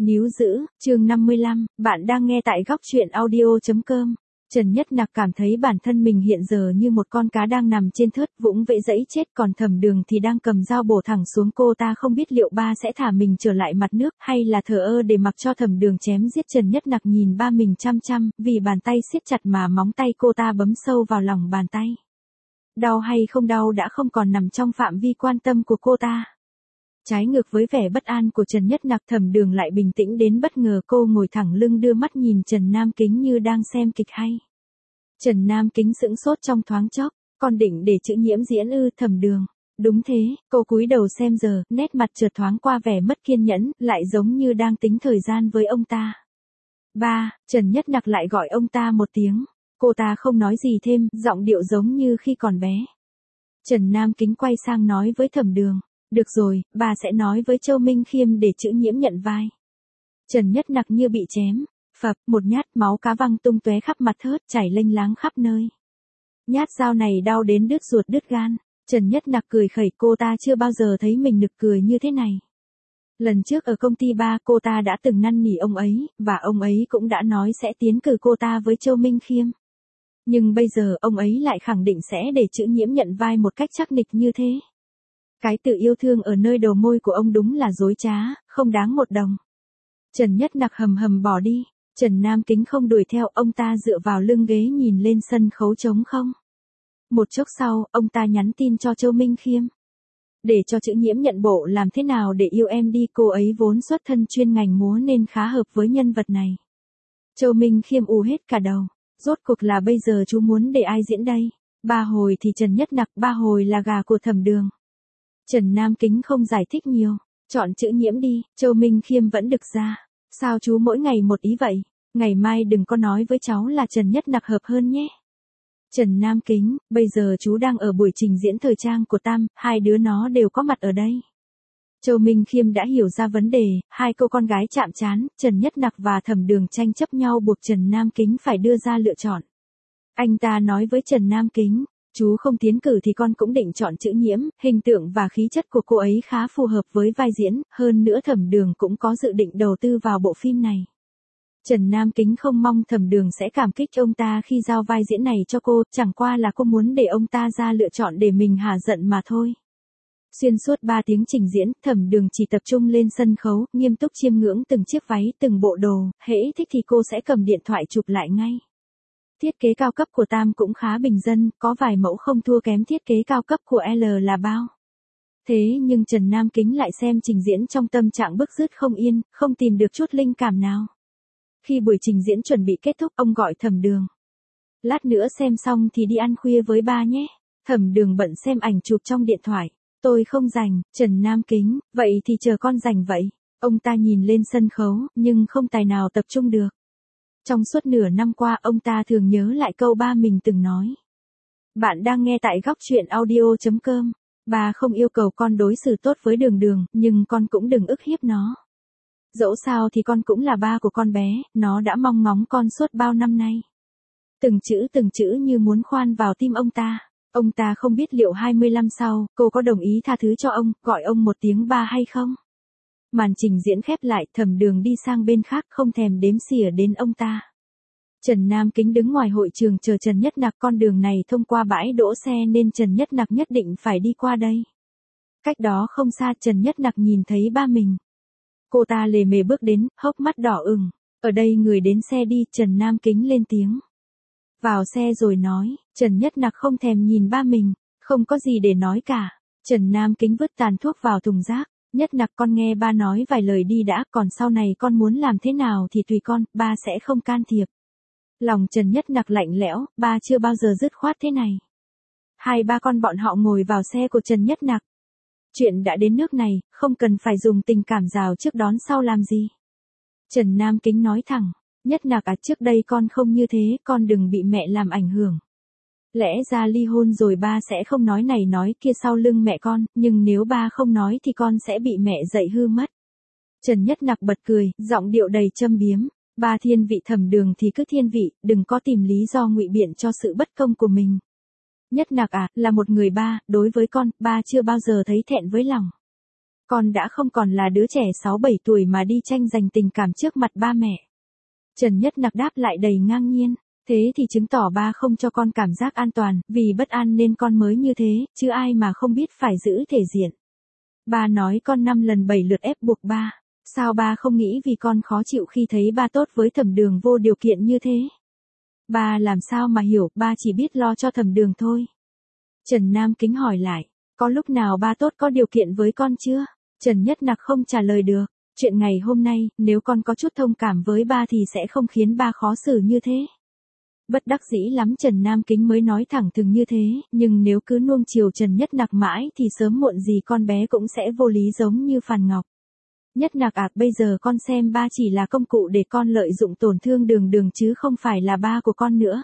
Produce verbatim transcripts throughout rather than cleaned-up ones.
Níu giữ, chương năm mươi lăm, bạn đang nghe tại góc truyện audio chấm com. Trần Nhất Nặc cảm thấy bản thân mình hiện giờ như một con cá đang nằm trên thớt vũng vẫy dẫy chết, còn Thẩm Đường thì đang cầm dao bổ thẳng xuống. Cô ta không biết liệu ba sẽ thả mình trở lại mặt nước hay là thờ ơ để mặc cho Thẩm Đường chém giết. Trần Nhất Nặc nhìn ba mình chăm chăm, vì bàn tay siết chặt mà móng tay cô ta bấm sâu vào lòng bàn tay. Đau hay không đau đã không còn nằm trong phạm vi quan tâm của cô ta. Trái ngược với vẻ bất an của Trần Nhất Nặc, Thẩm Đường lại bình tĩnh đến bất ngờ. Cô ngồi thẳng lưng đưa mắt nhìn Trần Nam Kính như đang xem kịch hay. Trần Nam Kính sững sốt trong thoáng chốc, con định để chữ Nhiễm diễn ư? Thẩm Đường. Đúng thế, cô cúi đầu xem giờ, nét mặt chợt thoáng qua vẻ mất kiên nhẫn, lại giống như đang tính thời gian với ông ta. Ba, Trần Nhất Nặc lại gọi ông ta một tiếng. Cô ta không nói gì thêm, giọng điệu giống như khi còn bé. Trần Nam Kính quay sang nói với Thẩm Đường. Được rồi, bà sẽ nói với Châu Minh Khiêm để chữ Nhiễm nhận vai. Trần Nhất Nặc như bị chém. Phập, một nhát, máu cá văng tung tóe khắp mặt thớt, chảy lênh láng khắp nơi. Nhát dao này đau đến đứt ruột đứt gan. Trần Nhất Nặc cười khẩy, cô ta chưa bao giờ thấy mình nực cười như thế này. Lần trước ở công ty ba, cô ta đã từng năn nỉ ông ấy, và ông ấy cũng đã nói sẽ tiến cử cô ta với Châu Minh Khiêm. Nhưng bây giờ ông ấy lại khẳng định sẽ để chữ Nhiễm nhận vai một cách chắc nịch như thế. Cái tự yêu thương ở nơi đầu môi của ông đúng là dối trá, không đáng một đồng. Trần Nhất Nặc hầm hầm bỏ đi. Trần Nam Kính không đuổi theo, ông ta dựa vào lưng ghế nhìn lên sân khấu trống không. Một chốc sau, ông ta nhắn tin cho Châu Minh Khiêm. Để cho chữ Nhiễm nhận bộ làm thế nào để yêu em đi, cô ấy vốn xuất thân chuyên ngành múa nên khá hợp với nhân vật này. Châu Minh Khiêm u hết cả đầu. Rốt cuộc là bây giờ chú muốn để ai diễn đây? Ba hồi thì Trần Nhất Nặc, ba hồi là gà của Thẩm Đường. Trần Nam Kính không giải thích nhiều. Chọn chữ Nhiễm đi, Châu Minh Khiêm vẫn được ra. Sao chú mỗi ngày một ý vậy? Ngày mai đừng có nói với cháu là Trần Nhất Nặc hợp hơn nhé. Trần Nam Kính, bây giờ chú đang ở buổi trình diễn thời trang của Tam, hai đứa nó đều có mặt ở đây. Châu Minh Khiêm đã hiểu ra vấn đề, hai cô con gái chạm trán, Trần Nhất Nặc và Thẩm Đường tranh chấp nhau buộc Trần Nam Kính phải đưa ra lựa chọn. Anh ta nói với Trần Nam Kính, chú không tiến cử thì con cũng định chọn chữ Nhiễm, hình tượng và khí chất của cô ấy khá phù hợp với vai diễn, hơn nữa Thẩm Đường cũng có dự định đầu tư vào bộ phim này. Trần Nam Kính không mong Thẩm Đường sẽ cảm kích ông ta khi giao vai diễn này cho cô, chẳng qua là cô muốn để ông ta ra lựa chọn để mình hả giận mà thôi. Xuyên suốt ba tiếng trình diễn, Thẩm Đường chỉ tập trung lên sân khấu, nghiêm túc chiêm ngưỡng từng chiếc váy, từng bộ đồ, hễ thích thì cô sẽ cầm điện thoại chụp lại ngay. Thiết kế cao cấp của Tam cũng khá bình dân, có vài mẫu không thua kém thiết kế cao cấp của L là bao. Thế nhưng Trần Nam Kính lại xem trình diễn trong tâm trạng bứt rứt không yên, không tìm được chút linh cảm nào. Khi buổi trình diễn chuẩn bị kết thúc, ông gọi Thẩm Đường. Lát nữa xem xong thì đi ăn khuya với ba nhé. Thẩm Đường bận xem ảnh chụp trong điện thoại. Tôi không rảnh. Trần Nam Kính, vậy thì chờ con rảnh vậy. Ông ta nhìn lên sân khấu, nhưng không tài nào tập trung được. Trong suốt nửa năm qua, ông ta thường nhớ lại câu ba mình từng nói. Bạn đang nghe tại góc truyện audio chấm com. Ba không yêu cầu con đối xử tốt với Đường Đường, nhưng con cũng đừng ức hiếp nó. Dẫu sao thì con cũng là ba của con bé, nó đã mong ngóng con suốt bao năm nay. Từng chữ từng chữ như muốn khoan vào tim ông ta. Ông ta không biết liệu hai mươi năm sau, cô có đồng ý tha thứ cho ông, gọi ông một tiếng ba hay không? Màn trình diễn khép lại, Thẩm Đường đi sang bên khác không thèm đếm xỉa đến ông ta. Trần Nam Kính đứng ngoài hội trường chờ Trần Nhất Nặc, con đường này thông qua bãi đỗ xe nên Trần Nhất Nặc nhất định phải đi qua đây. Cách đó không xa, Trần Nhất Nặc nhìn thấy ba mình. Cô ta lề mề bước đến, hốc mắt đỏ ửng. Ở đây người đến xe đi, Trần Nam Kính lên tiếng. Vào xe rồi nói, Trần Nhất Nặc không thèm nhìn ba mình, không có gì để nói cả. Trần Nam Kính vứt tàn thuốc vào thùng rác. Nhất Nặc, con nghe ba nói vài lời đi đã, còn sau này con muốn làm thế nào thì tùy con, ba sẽ không can thiệp. Lòng Trần Nhất Nặc lạnh lẽo, ba chưa bao giờ dứt khoát thế này. Hai ba con bọn họ ngồi vào xe của Trần Nhất Nặc. Chuyện đã đến nước này, không cần phải dùng tình cảm rào trước đón sau làm gì. Trần Nam Kính nói thẳng, Nhất Nặc à, trước đây con không như thế, con đừng bị mẹ làm ảnh hưởng. Lẽ ra ly hôn rồi ba sẽ không nói này nói kia sau lưng mẹ con, nhưng nếu ba không nói thì con sẽ bị mẹ dạy hư mất. Trần Nhất Nặc bật cười, giọng điệu đầy châm biếm, ba thiên vị Thẩm Đường thì cứ thiên vị, đừng có tìm lý do ngụy biện cho sự bất công của mình. Nhất Nặc à, là một người ba, đối với con, ba chưa bao giờ thấy thẹn với lòng. Con đã không còn là đứa trẻ sáu bảy tuổi mà đi tranh giành tình cảm trước mặt ba mẹ. Trần Nhất Nặc đáp lại đầy ngang nhiên. Thế thì chứng tỏ ba không cho con cảm giác an toàn, vì bất an nên con mới như thế, chứ ai mà không biết phải giữ thể diện. Ba nói con năm lần bảy lượt ép buộc ba. Sao ba không nghĩ vì con khó chịu khi thấy ba tốt với Thẩm Đường vô điều kiện như thế? Ba làm sao mà hiểu, ba chỉ biết lo cho Thẩm Đường thôi. Trần Nam Kính hỏi lại, có lúc nào ba tốt có điều kiện với con chưa? Trần Nhất Nặc không trả lời được. Chuyện ngày hôm nay, nếu con có chút thông cảm với ba thì sẽ không khiến ba khó xử như thế. Bất đắc dĩ lắm Trần Nam Kính mới nói thẳng thừng như thế, nhưng nếu cứ nuông chiều Trần Nhất Nặc mãi thì sớm muộn gì con bé cũng sẽ vô lý giống như Phàn Ngọc. Nhất Nặc à, bây giờ con xem ba chỉ là công cụ để con lợi dụng tổn thương Đường Đường chứ không phải là ba của con nữa.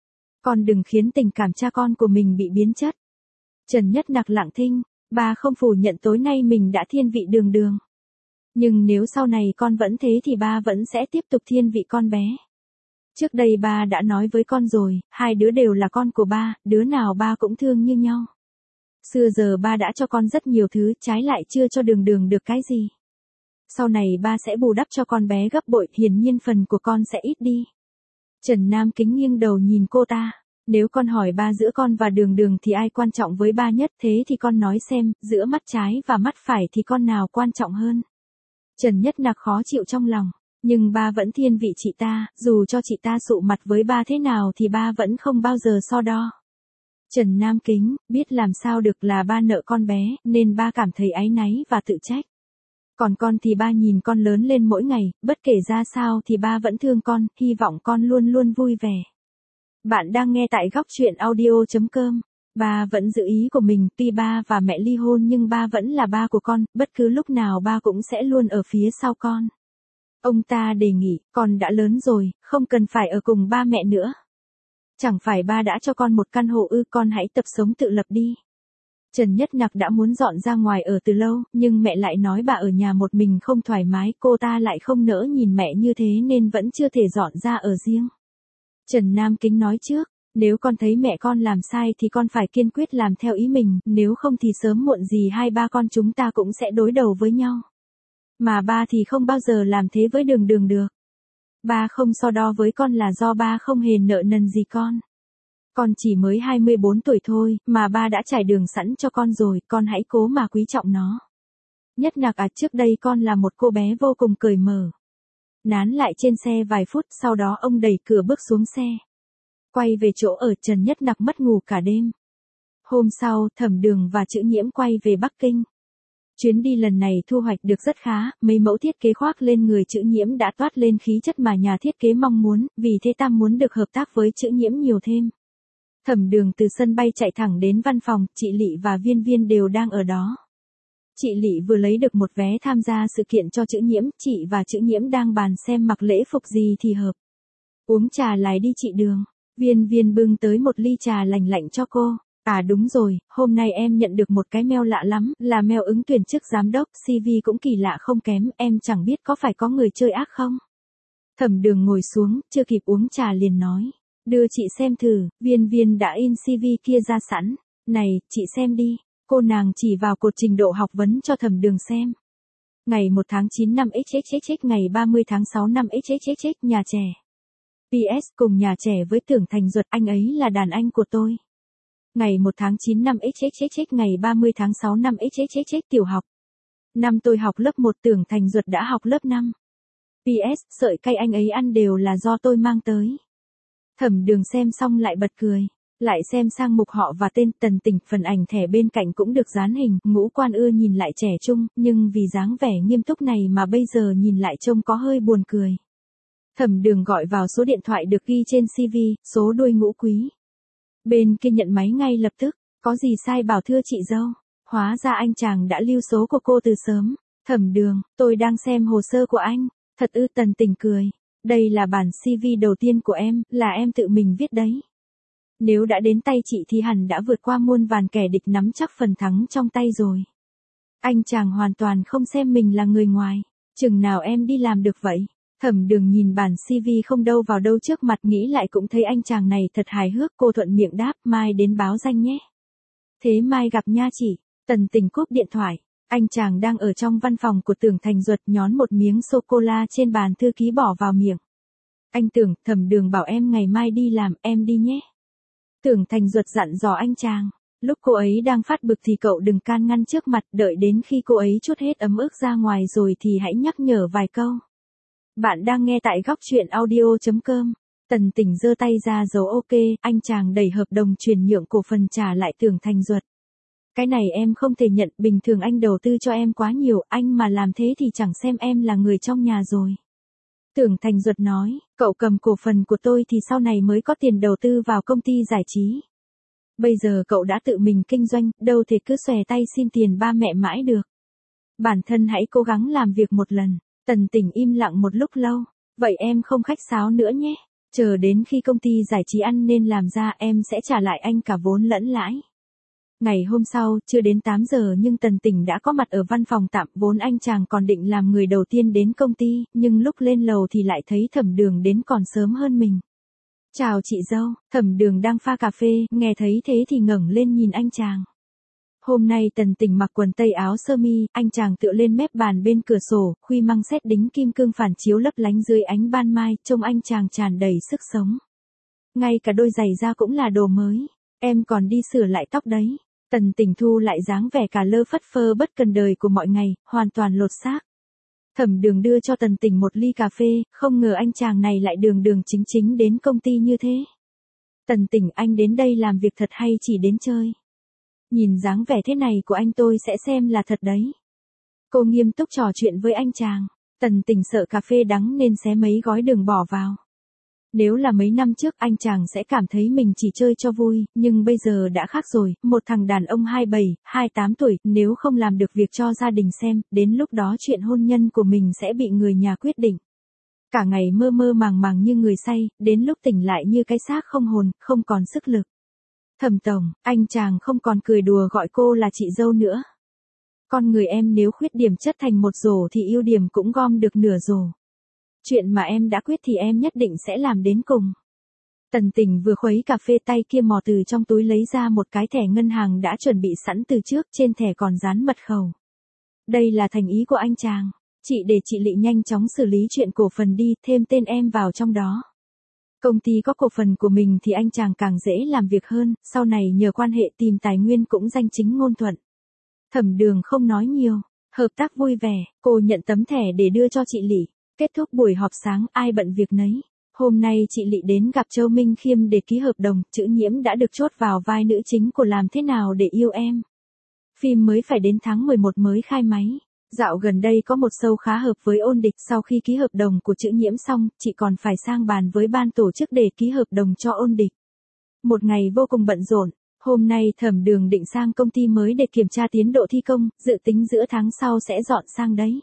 Con đừng khiến tình cảm cha con của mình bị biến chất. Trần Nhất Nặc lặng thinh, ba không phủ nhận tối nay mình đã thiên vị Đường Đường. Nhưng nếu sau này con vẫn thế thì ba vẫn sẽ tiếp tục thiên vị con bé. Trước đây ba đã nói với con rồi, hai đứa đều là con của ba, đứa nào ba cũng thương như nhau. Xưa giờ ba đã cho con rất nhiều thứ, trái lại chưa cho Đường Đường được cái gì. Sau này ba sẽ bù đắp cho con bé gấp bội, hiển nhiên phần của con sẽ ít đi. Trần Nam Kính nghiêng đầu nhìn cô ta. Nếu con hỏi ba giữa con và Đường Đường thì ai quan trọng với ba nhất, thế thì con nói xem, giữa mắt trái và mắt phải thì con nào quan trọng hơn? Trần Nhất Nặc khó chịu trong lòng. Nhưng ba vẫn thiên vị chị ta, dù cho chị ta sụ mặt với ba thế nào thì ba vẫn không bao giờ so đo. Trần Nam Kính, biết làm sao được là ba nợ con bé, nên ba cảm thấy áy náy và tự trách. Còn con thì ba nhìn con lớn lên mỗi ngày, bất kể ra sao thì ba vẫn thương con, hy vọng con luôn luôn vui vẻ. Bạn đang nghe tại góc truyện audio chấm com. Ba vẫn giữ ý của mình, tuy ba và mẹ ly hôn nhưng ba vẫn là ba của con, bất cứ lúc nào ba cũng sẽ luôn ở phía sau con. Ông ta đề nghị, con đã lớn rồi, không cần phải ở cùng ba mẹ nữa. Chẳng phải ba đã cho con một căn hộ ư, con hãy tập sống tự lập đi. Trần Nhất Nặc đã muốn dọn ra ngoài ở từ lâu, nhưng mẹ lại nói bà ở nhà một mình không thoải mái, cô ta lại không nỡ nhìn mẹ như thế nên vẫn chưa thể dọn ra ở riêng. Trần Nam Kính nói trước, nếu con thấy mẹ con làm sai thì con phải kiên quyết làm theo ý mình, nếu không thì sớm muộn gì hai ba con chúng ta cũng sẽ đối đầu với nhau. Mà ba thì không bao giờ làm thế với Đường Đường được. Ba không so đo với con là do ba không hề nợ nần gì con. Con chỉ mới hai mươi bốn tuổi thôi, mà ba đã trải đường sẵn cho con rồi, con hãy cố mà quý trọng nó. Nhất Nặc à, trước đây con là một cô bé vô cùng cởi mở. Nán lại trên xe vài phút, sau đó ông đẩy cửa bước xuống xe. Quay về chỗ ở, Trần Nhất Nặc mất ngủ cả đêm. Hôm sau, Thẩm Đường và Chữ Nhiễm quay về Bắc Kinh. Chuyến đi lần này thu hoạch được rất khá, mấy mẫu thiết kế khoác lên người Chữ Nhiễm đã toát lên khí chất mà nhà thiết kế mong muốn, vì thế Tam muốn được hợp tác với Chữ Nhiễm nhiều thêm. Thẩm Đường từ sân bay chạy thẳng đến văn phòng, chị Lị và Viên Viên đều đang ở đó. Chị Lị vừa lấy được một vé tham gia sự kiện cho Chữ Nhiễm, chị và Chữ Nhiễm đang bàn xem mặc lễ phục gì thì hợp. Uống trà lại đi chị Đường. Viên Viên bưng tới một ly trà lành lạnh cho cô. À đúng rồi, hôm nay em nhận được một cái mail lạ lắm, là mail ứng tuyển chức giám đốc, xê vê cũng kỳ lạ không kém, em chẳng biết có phải có người chơi ác không? Thẩm Đường ngồi xuống, chưa kịp uống trà liền nói. Đưa chị xem thử, Viên Viên đã in xê vê kia ra sẵn. Này, chị xem đi. Cô nàng chỉ vào cột trình độ học vấn cho Thẩm Đường xem. Ngày một tháng chín năm xx xx, ngày ba mươi tháng sáu năm xx xx, nhà trẻ. pê ét cùng nhà trẻ với Tưởng Thành Duật, anh ấy là đàn anh của tôi. Ngày một tháng chín năm xx xx, ngày ba mươi tháng sáu năm xx xx, tiểu học. Năm tôi học lớp một, Tưởng Thành Duật đã học lớp năm. pê ét, sợi cay anh ấy ăn đều là do tôi mang tới. Thẩm Đường xem xong lại bật cười. Lại xem sang mục họ và tên, Tần Tỉnh, phần ảnh thẻ bên cạnh cũng được dán hình, ngũ quan ưa nhìn lại trẻ trung, nhưng vì dáng vẻ nghiêm túc này mà bây giờ nhìn lại trông có hơi buồn cười. Thẩm Đường gọi vào số điện thoại được ghi trên xê vê, số đuôi Ngũ Quý. Bên kia nhận máy ngay lập tức, có gì sai bảo thưa chị dâu. Hóa ra anh chàng đã lưu số của cô từ sớm. Thẩm Đường, tôi đang xem hồ sơ của anh. Thật ư? Tần Tỉnh cười. Đây là bản xê vê đầu tiên của em, là em tự mình viết đấy. Nếu đã đến tay chị thì hẳn đã vượt qua muôn vàn kẻ địch, nắm chắc phần thắng trong tay rồi. Anh chàng hoàn toàn không xem mình là người ngoài. Chừng nào em đi làm được vậy? Thẩm Đường nhìn bản xê vê không đâu vào đâu trước mặt, nghĩ lại cũng thấy anh chàng này thật hài hước, cô thuận miệng đáp, mai đến báo danh nhé. Thế mai gặp nha chị. Tần Tỉnh cúp điện thoại. Anh chàng đang ở trong văn phòng của Tưởng Thành Duật nhón một miếng sô-cô-la trên bàn thư ký bỏ vào miệng. Anh Tưởng, Thẩm Đường bảo em ngày mai đi làm, em đi nhé. Tưởng Thành Duật dặn dò anh chàng. Lúc cô ấy đang phát bực thì cậu đừng can ngăn trước mặt, đợi đến khi cô ấy trút hết ấm ức ra ngoài rồi thì hãy nhắc nhở vài câu. Bạn đang nghe tại góc truyện audio chấm com. Tần Tỉnh giơ tay ra dấu ok, anh chàng đẩy hợp đồng chuyển nhượng cổ phần trả lại Tưởng Thành Duật. Cái này em không thể nhận, bình thường anh đầu tư cho em quá nhiều, anh mà làm thế thì chẳng xem em là người trong nhà rồi. Tưởng Thành Duật nói, cậu cầm cổ phần của tôi thì sau này mới có tiền đầu tư vào công ty giải trí. Bây giờ cậu đã tự mình kinh doanh, đâu thể cứ xòe tay xin tiền ba mẹ mãi được. Bản thân hãy cố gắng làm việc một lần. Tần Tỉnh im lặng một lúc lâu. Vậy em không khách sáo nữa nhé. Chờ đến khi công ty giải trí ăn nên làm ra em sẽ trả lại anh cả vốn lẫn lãi. Ngày hôm sau, chưa đến tám giờ nhưng Tần Tỉnh đã có mặt ở văn phòng tạm, vốn anh chàng còn định làm người đầu tiên đến công ty, nhưng lúc lên lầu thì lại thấy Thẩm Đường đến còn sớm hơn mình. Chào chị dâu, Thẩm Đường đang pha cà phê, nghe thấy thế thì ngẩng lên nhìn anh chàng. Hôm nay Tần Tỉnh mặc quần tây áo sơ mi, anh chàng tựa lên mép bàn bên cửa sổ, khuy măng sét đính kim cương phản chiếu lấp lánh dưới ánh ban mai, trông anh chàng tràn đầy sức sống. Ngay cả đôi giày da cũng là đồ mới, em còn đi sửa lại tóc đấy. Tần Tỉnh thu lại dáng vẻ cả lơ phất phơ bất cần đời của mọi ngày, hoàn toàn lột xác. Thẩm Đường đưa cho Tần Tỉnh một ly cà phê, không ngờ anh chàng này lại đường đường chính chính đến công ty như thế. Tần Tỉnh, anh đến đây làm việc thật hay chỉ đến chơi? Nhìn dáng vẻ thế này của anh tôi sẽ xem là thật đấy. Cô nghiêm túc trò chuyện với anh chàng. Tần Tỉnh sợ cà phê đắng nên xé mấy gói đường bỏ vào. Nếu là mấy năm trước anh chàng sẽ cảm thấy mình chỉ chơi cho vui, nhưng bây giờ đã khác rồi, một thằng đàn ông hai mươi bảy, hai mươi tám tuổi, nếu không làm được việc cho gia đình xem, đến lúc đó chuyện hôn nhân của mình sẽ bị người nhà quyết định. Cả ngày mơ mơ màng màng như người say, đến lúc tỉnh lại như cái xác không hồn, không còn sức lực. Thẩm tổng, anh chàng không còn cười đùa gọi cô là chị dâu nữa. Con người em nếu khuyết điểm chất thành một rổ thì ưu điểm cũng gom được nửa rổ. Chuyện mà em đã quyết thì em nhất định sẽ làm đến cùng. Tần Tỉnh vừa khuấy cà phê tay kia mò từ trong túi lấy ra một cái thẻ ngân hàng đã chuẩn bị sẵn từ trước, trên thẻ còn dán mật khẩu. Đây là thành ý của anh chàng. Chị để chị Lị nhanh chóng xử lý chuyện cổ phần đi, thêm tên em vào trong đó. Công ty có cổ phần của mình thì anh chàng càng dễ làm việc hơn, sau này nhờ quan hệ tìm tài nguyên cũng danh chính ngôn thuận. Thẩm Đường không nói nhiều, hợp tác vui vẻ, cô nhận tấm thẻ để đưa cho chị Lị. Kết thúc buổi họp sáng, ai bận việc nấy. Hôm nay chị Lị đến gặp Châu Minh Khiêm để ký hợp đồng, chữ Nhiễm đã được chốt vào vai nữ chính của Làm Thế Nào Để Yêu Em. Phim mới phải đến tháng mười một mới khai máy. Dạo gần đây có một show khá hợp với Ôn Địch, sau khi ký hợp đồng của chữ Nhiễm xong, chị còn phải sang bàn với ban tổ chức để ký hợp đồng cho Ôn Địch. Một ngày vô cùng bận rộn, hôm nay Thẩm Đường định sang công ty mới để kiểm tra tiến độ thi công, dự tính giữa tháng sau sẽ dọn sang đấy.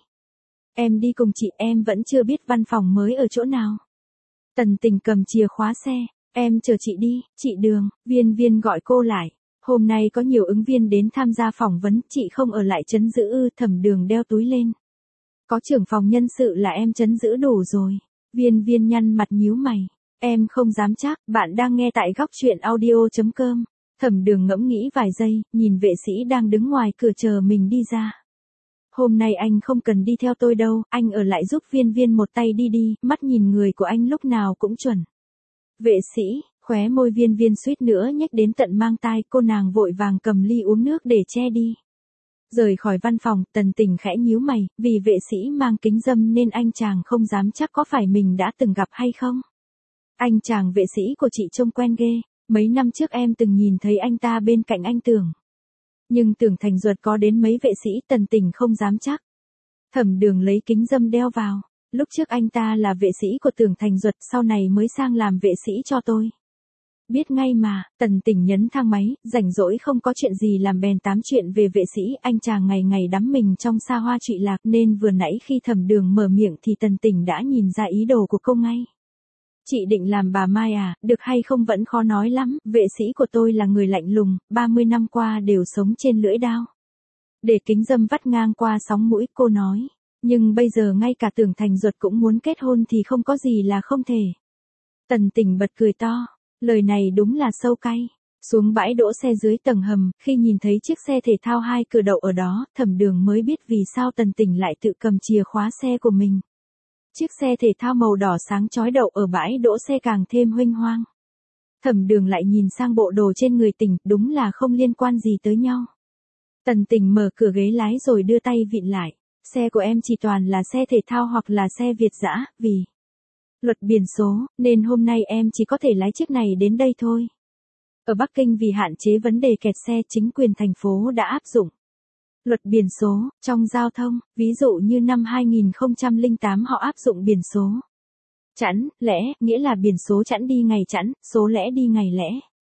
Em đi cùng chị, em vẫn chưa biết văn phòng mới ở chỗ nào. Tần Tỉnh cầm chìa khóa xe, em chờ chị đi, chị Đường, Viên Viên gọi cô lại. Hôm nay có nhiều ứng viên đến tham gia phỏng vấn, chị không ở lại trấn giữ ư? Thẩm Đường đeo túi lên. Có trưởng phòng nhân sự là em trấn giữ đủ rồi. Viên Viên nhăn mặt nhíu mày. Em không dám chắc, bạn đang nghe tại góc truyện audio chấm com. Thẩm Đường ngẫm nghĩ vài giây, nhìn vệ sĩ đang đứng ngoài cửa chờ mình đi ra. Hôm nay anh không cần đi theo tôi đâu, anh ở lại giúp Viên Viên một tay đi đi, mắt nhìn người của anh lúc nào cũng chuẩn. Vệ sĩ, khóe môi Viên Viên suýt nữa nhếch đến tận mang tai, cô nàng vội vàng cầm ly uống nước để che đi. Rời khỏi văn phòng, Tần Tỉnh khẽ nhíu mày, vì vệ sĩ mang kính râm nên anh chàng không dám chắc có phải mình đã từng gặp hay không. Anh chàng vệ sĩ của chị trông quen ghê, mấy năm trước em từng nhìn thấy anh ta bên cạnh anh Tưởng. Nhưng Tưởng Thành Duật có đến mấy vệ sĩ, Tần Tỉnh không dám chắc. Thẩm Đường lấy kính râm đeo vào. Lúc trước anh ta là vệ sĩ của Tưởng Thành Duật, sau này mới sang làm vệ sĩ cho tôi. Biết ngay mà, Tần Tỉnh nhấn thang máy, rảnh rỗi không có chuyện gì làm bèn tám chuyện về vệ sĩ, anh chàng ngày ngày đắm mình trong xa hoa trụy lạc nên vừa nãy khi Thẩm Đường mở miệng thì Tần Tỉnh đã nhìn ra ý đồ của cô ngay. Chị định làm bà Mai à, được hay không vẫn khó nói lắm, vệ sĩ của tôi là người lạnh lùng, ba mươi năm qua đều sống trên lưỡi dao. Để kính râm vắt ngang qua sóng mũi, cô nói, nhưng bây giờ ngay cả Tưởng Thành Duật cũng muốn kết hôn thì không có gì là không thể. Tần Tỉnh bật cười to, lời này đúng là sâu cay. Xuống bãi đỗ xe dưới tầng hầm, khi nhìn thấy chiếc xe thể thao hai cửa đậu ở đó, Thẩm Đường mới biết vì sao Tần Tỉnh lại tự cầm chìa khóa xe của mình. Chiếc xe thể thao màu đỏ sáng chói đậu ở bãi đỗ xe càng thêm huênh hoang. Thẩm Đường lại nhìn sang bộ đồ trên người Tỉnh, đúng là không liên quan gì tới nhau. Tần Tỉnh mở cửa ghế lái rồi đưa tay vịn lại. Xe của em chỉ toàn là xe thể thao hoặc là xe Việt dã, vì luật biển số, nên hôm nay em chỉ có thể lái chiếc này đến đây thôi. Ở Bắc Kinh vì hạn chế vấn đề kẹt xe, chính quyền thành phố đã áp dụng luật biển số trong giao thông, ví dụ như năm hai nghìn không trăm lẻ tám họ áp dụng biển số chẵn, lẻ, nghĩa là biển số chẵn đi ngày chẵn, số lẻ đi ngày lẻ.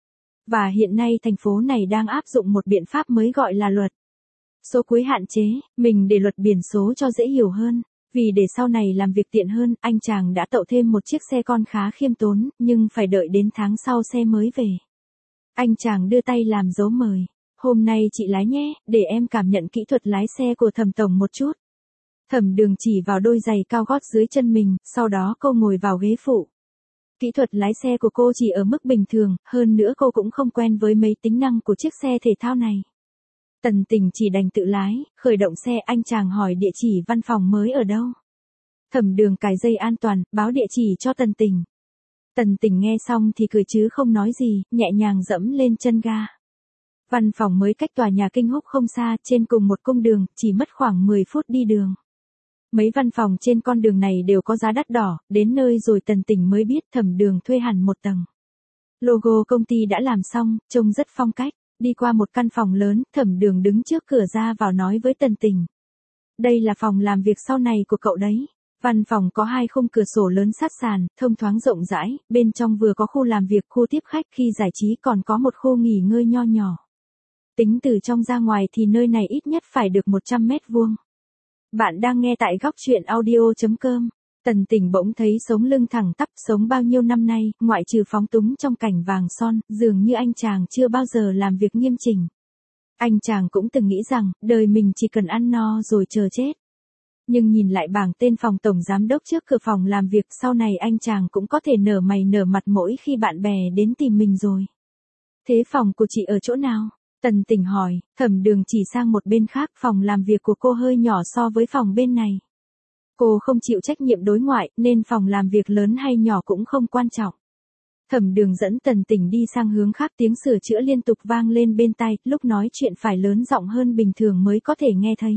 Và hiện nay thành phố này đang áp dụng một biện pháp mới gọi là luật số cuối hạn chế, mình để luật biển số cho dễ hiểu hơn. Vì để sau này làm việc tiện hơn, anh chàng đã tậu thêm một chiếc xe con khá khiêm tốn, nhưng phải đợi đến tháng sau xe mới về. Anh chàng đưa tay làm dấu mời. Hôm nay chị lái nhé, để em cảm nhận kỹ thuật lái xe của Thẩm tổng một chút. Thẩm Đường chỉ vào đôi giày cao gót dưới chân mình, sau đó cô ngồi vào ghế phụ. Kỹ thuật lái xe của cô chỉ ở mức bình thường, hơn nữa cô cũng không quen với mấy tính năng của chiếc xe thể thao này. Tần Tỉnh chỉ đành tự lái, khởi động xe. Anh chàng hỏi địa chỉ văn phòng mới ở đâu. Thẩm Đường cài dây an toàn, báo địa chỉ cho Tần Tỉnh. Tần Tỉnh nghe xong thì cười chứ không nói gì, nhẹ nhàng dẫm lên chân ga. Văn phòng mới cách tòa nhà Kinh Húc không xa, trên cùng một cung đường, chỉ mất khoảng mười phút đi đường. Mấy văn phòng trên con đường này đều có giá đắt đỏ, đến nơi rồi Tần Tỉnh mới biết Thẩm Đường thuê hẳn một tầng. Logo công ty đã làm xong, trông rất phong cách. Đi qua một căn phòng lớn, Thẩm Đường đứng trước cửa ra vào nói với Tần Tỉnh. Đây là phòng làm việc sau này của cậu đấy. Văn phòng có hai khung cửa sổ lớn sát sàn, thông thoáng rộng rãi, bên trong vừa có khu làm việc, khu tiếp khách, khi giải trí còn có một khu nghỉ ngơi nho nhỏ. Tính từ trong ra ngoài thì nơi này ít nhất phải được một trăm mét vuông. Bạn đang nghe tại góc truyện audio chấm com. Tần Tỉnh bỗng thấy sống lưng thẳng tắp, sống bao nhiêu năm nay, ngoại trừ phóng túng trong cảnh vàng son, dường như anh chàng chưa bao giờ làm việc nghiêm chỉnh. Anh chàng cũng từng nghĩ rằng, đời mình chỉ cần ăn no rồi chờ chết. Nhưng nhìn lại bảng tên phòng tổng giám đốc trước cửa phòng làm việc, sau này anh chàng cũng có thể nở mày nở mặt mỗi khi bạn bè đến tìm mình rồi. Thế phòng của chị ở chỗ nào? Tần Tỉnh hỏi. Thẩm Đường chỉ sang một bên khác, phòng làm việc của cô hơi nhỏ so với phòng bên này. Cô không chịu trách nhiệm đối ngoại, nên phòng làm việc lớn hay nhỏ cũng không quan trọng. Thẩm Đường dẫn Tần Tỉnh đi sang hướng khác, tiếng sửa chữa liên tục vang lên bên tai, lúc nói chuyện phải lớn giọng hơn bình thường mới có thể nghe thấy.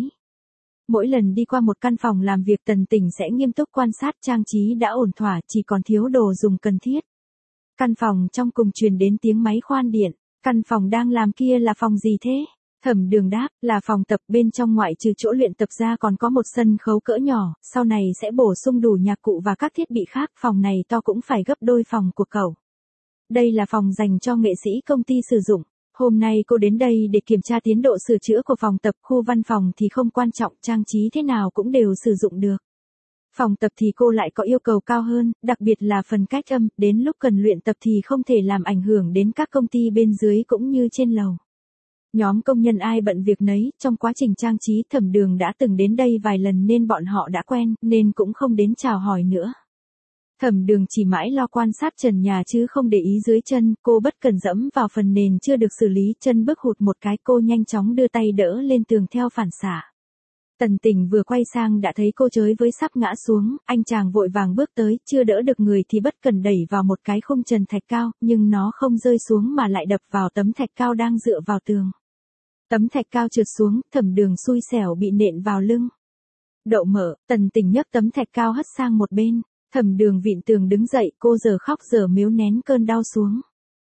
Mỗi lần đi qua một căn phòng làm việc, Tần Tỉnh sẽ nghiêm túc quan sát, trang trí đã ổn thỏa, chỉ còn thiếu đồ dùng cần thiết. Căn phòng trong cùng truyền đến tiếng máy khoan điện. Căn phòng đang làm kia là phòng gì thế? Thẩm Đường đáp, là phòng tập, bên trong ngoại trừ chỗ luyện tập ra còn có một sân khấu cỡ nhỏ, sau này sẽ bổ sung đủ nhạc cụ và các thiết bị khác, phòng này to cũng phải gấp đôi phòng của cậu. Đây là phòng dành cho nghệ sĩ công ty sử dụng. Hôm nay cô đến đây để kiểm tra tiến độ sửa chữa của phòng tập, khu văn phòng thì không quan trọng, trang trí thế nào cũng đều sử dụng được. Phòng tập thì cô lại có yêu cầu cao hơn, đặc biệt là phần cách âm, đến lúc cần luyện tập thì không thể làm ảnh hưởng đến các công ty bên dưới cũng như trên lầu. Nhóm công nhân ai bận việc nấy, trong quá trình trang trí Thẩm Đường đã từng đến đây vài lần nên bọn họ đã quen, nên cũng không đến chào hỏi nữa. Thẩm Đường chỉ mãi lo quan sát trần nhà chứ không để ý dưới chân, cô bất cần dẫm vào phần nền chưa được xử lý, chân bước hụt một cái, cô nhanh chóng đưa tay đỡ lên tường theo phản xạ. Tần Tỉnh vừa quay sang đã thấy cô chới với sắp ngã xuống, anh chàng vội vàng bước tới, chưa đỡ được người thì bất cần đẩy vào một cái khung trần thạch cao, nhưng nó không rơi xuống mà lại đập vào tấm thạch cao đang dựa vào tường. Tấm thạch cao trượt xuống, Thẩm Đường xui xẻo bị nện vào lưng. Đậu mở, Tần Tỉnh nhấc tấm thạch cao hất sang một bên. Thẩm Đường vịn tường đứng dậy, cô giờ khóc giờ mếu nén cơn đau xuống.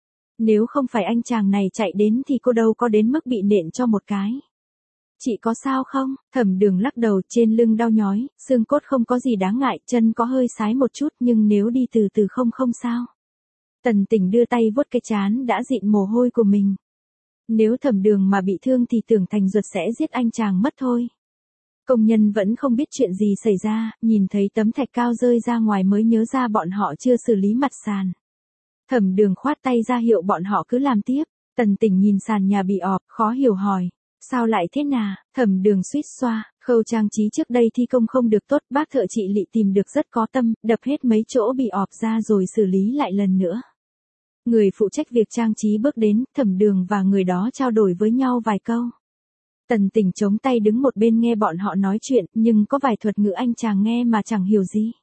Nếu không phải anh chàng này chạy đến thì cô đâu có đến mức bị nện cho một cái. Chị có sao không? Thẩm Đường lắc đầu, trên lưng đau nhói, xương cốt không có gì đáng ngại, chân có hơi sái một chút nhưng nếu đi từ từ không không sao. Tần Tỉnh đưa tay vuốt cái trán đã dịn mồ hôi của mình. Nếu Thẩm Đường mà bị thương thì Tưởng Thành Duật sẽ giết anh chàng mất thôi. Công nhân vẫn không biết chuyện gì xảy ra, nhìn thấy tấm thạch cao rơi ra ngoài mới nhớ ra bọn họ chưa xử lý mặt sàn. Thẩm Đường khoát tay ra hiệu bọn họ cứ làm tiếp. Tần Tỉnh nhìn sàn nhà bị ọp, khó hiểu hỏi. Sao lại thế nà? Thẩm Đường suýt xoa, khâu trang trí trước đây thi công không được tốt, bác thợ chị Lị tìm được rất có tâm, đập hết mấy chỗ bị ọp ra rồi xử lý lại lần nữa. Người phụ trách việc trang trí bước đến, Thẩm Đường và người đó trao đổi với nhau vài câu. Tần Tỉnh chống tay đứng một bên nghe bọn họ nói chuyện, nhưng có vài thuật ngữ anh chàng nghe mà chẳng hiểu gì.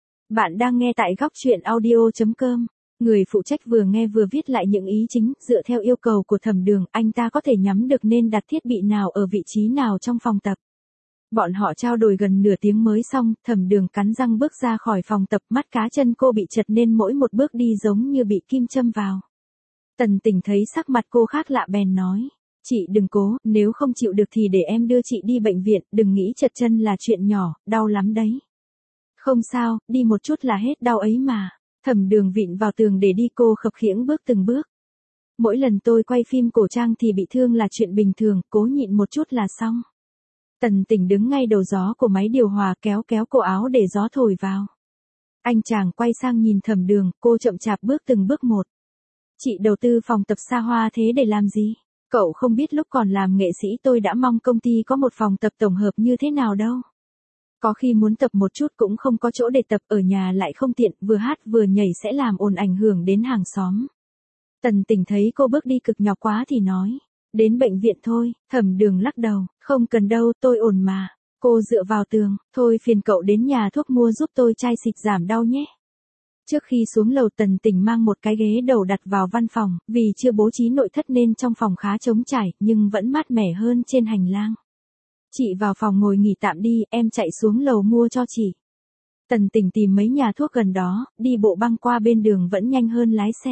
Bạn đang nghe tại góc truyện audio chấm com. Người phụ trách vừa nghe vừa viết lại những ý chính, dựa theo yêu cầu của Thẩm Đường, anh ta có thể nhắm được nên đặt thiết bị nào ở vị trí nào trong phòng tập. Bọn họ trao đổi gần nửa tiếng mới xong, Thẩm Đường cắn răng bước ra khỏi phòng tập, mắt cá chân cô bị chật nên mỗi một bước đi giống như bị kim châm vào. Tần Tỉnh thấy sắc mặt cô khác lạ bèn nói, chị đừng cố, nếu không chịu được thì để em đưa chị đi bệnh viện, đừng nghĩ chật chân là chuyện nhỏ, đau lắm đấy. Không sao, đi một chút là hết đau ấy mà. Thẩm Đường vịn vào tường để đi, cô khập khiễng bước từng bước. Mỗi lần tôi quay phim cổ trang thì bị thương là chuyện bình thường, cố nhịn một chút là xong. Tần Tỉnh đứng ngay đầu gió của máy điều hòa, kéo kéo cổ áo để gió thổi vào. Anh chàng quay sang nhìn Thẩm Đường, cô chậm chạp bước từng bước một. Chị đầu tư phòng tập xa hoa thế để làm gì? Cậu không biết lúc còn làm nghệ sĩ tôi đã mong công ty có một phòng tập tổng hợp như thế nào đâu. Có khi muốn tập một chút cũng không có chỗ để tập, ở nhà lại không tiện, vừa hát vừa nhảy sẽ làm ồn ảnh hưởng đến hàng xóm. Tần Tỉnh thấy cô bước đi cực nhọc quá thì nói, đến bệnh viện thôi. Thẩm Đường lắc đầu, không cần đâu, tôi ổn mà. Cô dựa vào tường, thôi phiền cậu đến nhà thuốc mua giúp tôi chai xịt giảm đau nhé. Trước khi xuống lầu, Tần Tỉnh mang một cái ghế đầu đặt vào văn phòng, vì chưa bố trí nội thất nên trong phòng khá trống trải, nhưng vẫn mát mẻ hơn trên hành lang. Chị vào phòng ngồi nghỉ tạm đi, em chạy xuống lầu mua cho chị. Tần Tỉnh tìm mấy nhà thuốc gần đó, đi bộ băng qua bên đường vẫn nhanh hơn lái xe.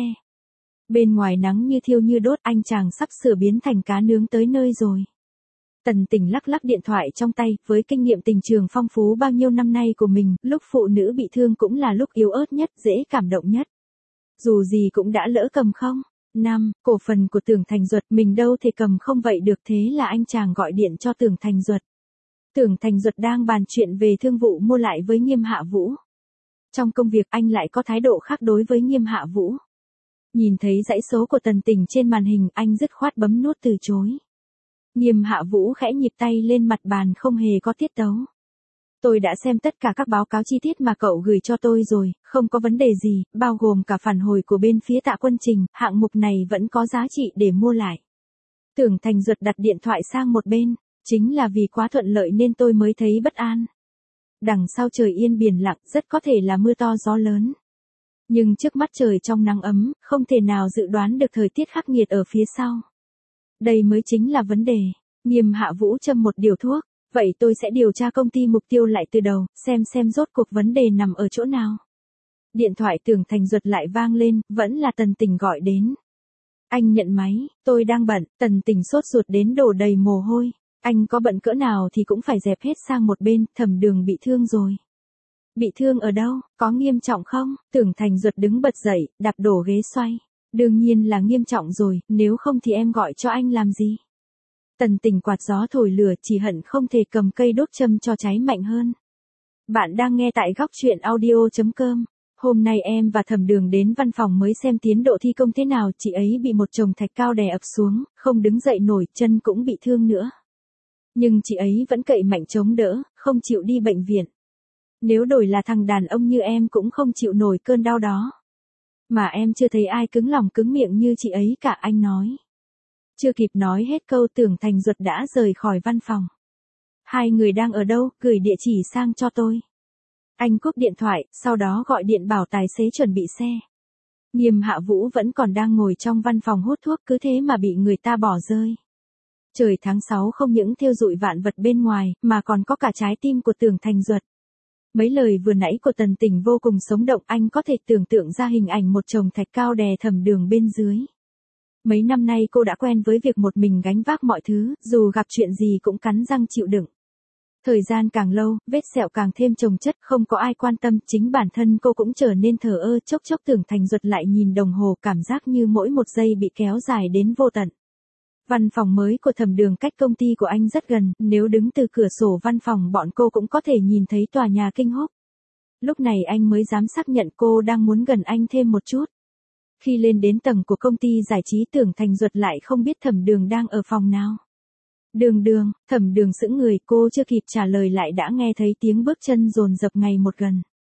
Bên ngoài nắng như thiêu như đốt, anh chàng sắp sửa biến thành cá nướng tới nơi rồi. Tần Tỉnh lắc lắc điện thoại trong tay, với kinh nghiệm tình trường phong phú bao nhiêu năm nay của mình, lúc phụ nữ bị thương cũng là lúc yếu ớt nhất, dễ cảm động nhất. Dù gì cũng đã lỡ cầm không. Năm, cổ phần của Tưởng Thành Duật, mình đâu thể cầm không vậy được, thế là anh chàng gọi điện cho Tưởng Thành Duật. Tưởng Thành Duật đang bàn chuyện về thương vụ mua lại với Nghiêm Hạ Vũ. Trong công việc anh lại có thái độ khác đối với Nghiêm Hạ Vũ. Nhìn thấy dãy số của Tần Tỉnh trên màn hình, anh dứt khoát bấm nút từ chối. Nghiêm Hạ Vũ khẽ nhịp tay lên mặt bàn không hề có tiết tấu. Tôi đã xem tất cả các báo cáo chi tiết mà cậu gửi cho tôi rồi, không có vấn đề gì, bao gồm cả phản hồi của bên phía Tạ Quân Trình, hạng mục này vẫn có giá trị để mua lại. Tưởng Thành Duật đặt điện thoại sang một bên, chính là vì quá thuận lợi nên tôi mới thấy bất an. Đằng sau trời yên biển lặng, rất có thể là mưa to gió lớn. Nhưng trước mắt trời trong nắng ấm, không thể nào dự đoán được thời tiết khắc nghiệt ở phía sau. Đây mới chính là vấn đề. Nghiêm Hạ Vũ châm một điều thuốc. Vậy tôi sẽ điều tra công ty mục tiêu lại từ đầu, xem xem rốt cuộc vấn đề nằm ở chỗ nào. Điện thoại Tưởng Thành Duật lại vang lên, vẫn là Tần Tỉnh gọi đến. Anh nhận máy, tôi đang bận. Tần Tỉnh sốt ruột đến đổ đầy mồ hôi. Anh có bận cỡ nào thì cũng phải dẹp hết sang một bên, Thẩm Đường bị thương rồi. Bị thương ở đâu, có nghiêm trọng không? Tưởng Thành Duật đứng bật dậy, đạp đổ ghế xoay. Đương nhiên là nghiêm trọng rồi, nếu không thì em gọi cho anh làm gì? Tần Tỉnh quạt gió thổi lửa, chỉ hận không thể cầm cây đốt châm cho cháy mạnh hơn. Bạn đang nghe tại góc truyện audio chấm com. Hôm nay em và Thẩm Đường đến văn phòng mới xem tiến độ thi công thế nào, chị ấy bị một chồng thạch cao đè ập xuống, không đứng dậy nổi, chân cũng bị thương nữa. Nhưng chị ấy vẫn cậy mạnh chống đỡ, không chịu đi bệnh viện. Nếu đổi là thằng đàn ông như em cũng không chịu nổi cơn đau đó. Mà em chưa thấy ai cứng lòng cứng miệng như chị ấy cả, anh nói. Chưa kịp nói hết câu, Tưởng Thành Duật đã rời khỏi văn phòng. Hai người đang ở đâu, gửi địa chỉ sang cho tôi. Anh cúp điện thoại, sau đó gọi điện bảo tài xế chuẩn bị xe. Nghiêm Hạ Vũ vẫn còn đang ngồi trong văn phòng hút thuốc, cứ thế mà bị người ta bỏ rơi. Trời tháng sáu không những thiêu rụi vạn vật bên ngoài, mà còn có cả trái tim của Tưởng Thành Duật. Mấy lời vừa nãy của Tần Tỉnh vô cùng sống động, anh có thể tưởng tượng ra hình ảnh một chồng thạch cao đè Thẩm Đường bên dưới. Mấy năm nay cô đã quen với việc một mình gánh vác mọi thứ, dù gặp chuyện gì cũng cắn răng chịu đựng. Thời gian càng lâu, vết sẹo càng thêm chồng chất, không có ai quan tâm, chính bản thân cô cũng trở nên thờ ơ, chốc chốc Tưởng Thành Duật lại nhìn đồng hồ, cảm giác như mỗi một giây bị kéo dài đến vô tận. Văn phòng mới của Thẩm Đường cách công ty của anh rất gần, nếu đứng từ cửa sổ văn phòng bọn cô cũng có thể nhìn thấy tòa nhà kinh hốc. Lúc này anh mới dám xác nhận cô đang muốn gần anh thêm một chút. Khi lên đến tầng của công ty giải trí, Tưởng Thành Duật lại không biết Thẩm Đường đang ở phòng nào. Đường Đường, Thẩm Đường sững người, cô chưa kịp trả lời lại đã nghe thấy tiếng bước chân dồn dập ngày một gần.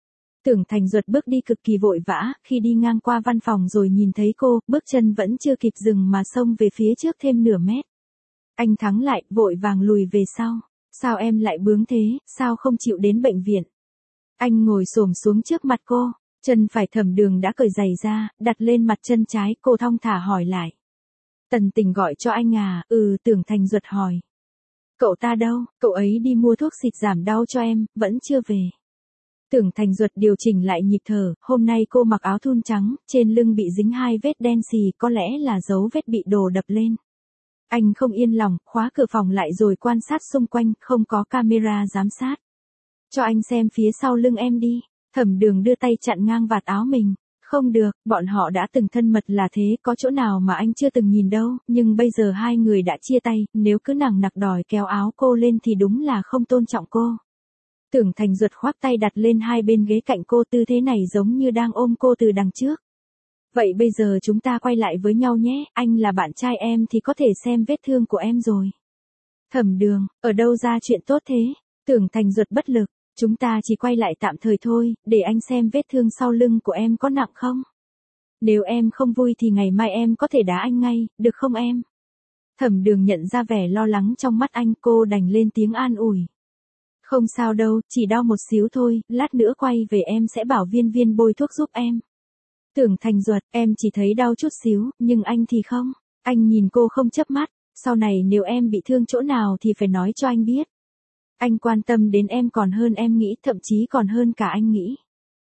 Tưởng Thành Duật bước đi cực kỳ vội vã, khi đi ngang qua văn phòng rồi nhìn thấy cô, bước chân vẫn chưa kịp dừng mà xông về phía trước thêm nửa mét. Anh thắng lại, vội vàng lùi về sau. Sao em lại bướng thế, sao không chịu đến bệnh viện? Anh ngồi xổm xuống trước mặt cô, chân phải Thẩm Đường đã cởi giày ra, đặt lên mặt chân trái, cô thong thả hỏi lại. Tần Tình gọi cho anh à? Ừ, Tưởng Thành Duật hỏi. Cậu ta đâu? Cậu ấy đi mua thuốc xịt giảm đau cho em, vẫn chưa về. Tưởng Thành Duật điều chỉnh lại nhịp thở, hôm nay cô mặc áo thun trắng, trên lưng bị dính hai vết đen xì, có lẽ là dấu vết bị đồ đập lên. Anh không yên lòng, khóa cửa phòng lại rồi quan sát xung quanh, không có camera giám sát. Cho anh xem phía sau lưng em đi. Thẩm Đường đưa tay chặn ngang vạt áo mình. Không được, bọn họ đã từng thân mật là thế, có chỗ nào mà anh chưa từng nhìn đâu, nhưng bây giờ hai người đã chia tay, nếu cứ nằng nặc đòi kéo áo cô lên thì đúng là không tôn trọng cô. Tưởng Thành Duật khoác tay đặt lên hai bên ghế cạnh cô, tư thế này giống như đang ôm cô từ đằng trước. Vậy bây giờ chúng ta quay lại với nhau nhé, anh là bạn trai em thì có thể xem vết thương của em rồi. Thẩm Đường, ở đâu ra chuyện tốt thế? Tưởng Thành Duật bất lực, chúng ta chỉ quay lại tạm thời thôi, để anh xem vết thương sau lưng của em có nặng không? Nếu em không vui thì ngày mai em có thể đá anh ngay, được không em? Thẩm Đường nhận ra vẻ lo lắng trong mắt anh, cô đành lên tiếng an ủi. Không sao đâu, chỉ đau một xíu thôi, lát nữa quay về em sẽ bảo Viên Viên bôi thuốc giúp em. Tưởng Thành Duật, em chỉ thấy đau chút xíu, nhưng anh thì không. Anh nhìn cô không chớp mắt, sau này nếu em bị thương chỗ nào thì phải nói cho anh biết. Anh quan tâm đến em còn hơn em nghĩ, thậm chí còn hơn cả anh nghĩ.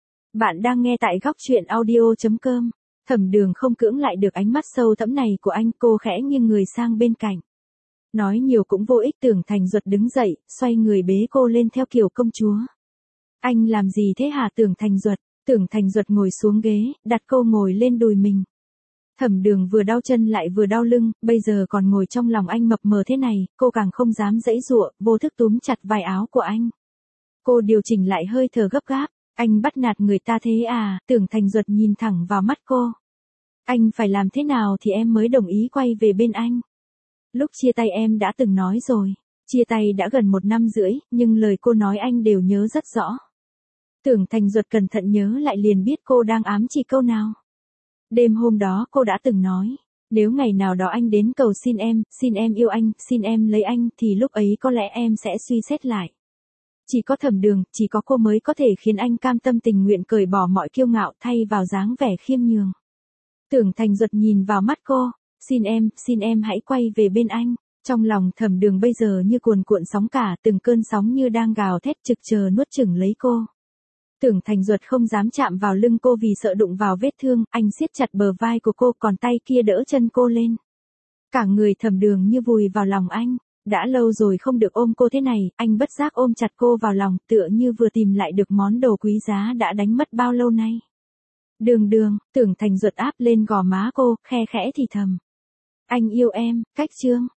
Bạn đang nghe tại góc truyện audio chấm com. Thẩm Đường không cưỡng lại được ánh mắt sâu thẫm này của anh, cô khẽ nghiêng người sang bên cạnh. Nói nhiều cũng vô ích. Tưởng Thành Duật đứng dậy, xoay người bế cô lên theo kiểu công chúa. Anh làm gì thế hả Tưởng Thành Duật? Tưởng Thành Duật ngồi xuống ghế, đặt cô ngồi lên đùi mình. Thẩm Đường vừa đau chân lại vừa đau lưng, bây giờ còn ngồi trong lòng anh mập mờ thế này, cô càng không dám giãy giụa, vô thức túm chặt vai áo của anh. Cô điều chỉnh lại hơi thở gấp gáp, anh bắt nạt người ta thế à? Tưởng Thành Duật nhìn thẳng vào mắt cô. Anh phải làm thế nào thì em mới đồng ý quay về bên anh? Lúc chia tay em đã từng nói rồi, chia tay đã gần một năm rưỡi, nhưng lời cô nói anh đều nhớ rất rõ. Tưởng Thành Duật cẩn thận nhớ lại liền biết cô đang ám chỉ câu nào. Đêm hôm đó cô đã từng nói, nếu ngày nào đó anh đến cầu xin em, xin em yêu anh, xin em lấy anh, thì lúc ấy có lẽ em sẽ suy xét lại. Chỉ có Thẩm Đường, chỉ có cô mới có thể khiến anh cam tâm tình nguyện cởi bỏ mọi kiêu ngạo thay vào dáng vẻ khiêm nhường. Tưởng Thành Duật nhìn vào mắt cô, xin em, xin em hãy quay về bên anh. Trong lòng Thẩm Đường bây giờ như cuồn cuộn sóng cả, từng cơn sóng như đang gào thét trực chờ nuốt chửng lấy cô. Tưởng Thành Duật không dám chạm vào lưng cô vì sợ đụng vào vết thương, anh siết chặt bờ vai của cô còn tay kia đỡ chân cô lên. Cả người Thẩm Đường như vùi vào lòng anh, đã lâu rồi không được ôm cô thế này, anh bất giác ôm chặt cô vào lòng tựa như vừa tìm lại được món đồ quý giá đã đánh mất bao lâu nay. Đường Đường, Tưởng Thành Duật áp lên gò má cô, khe khẽ thì thầm. Anh yêu em, cách chương.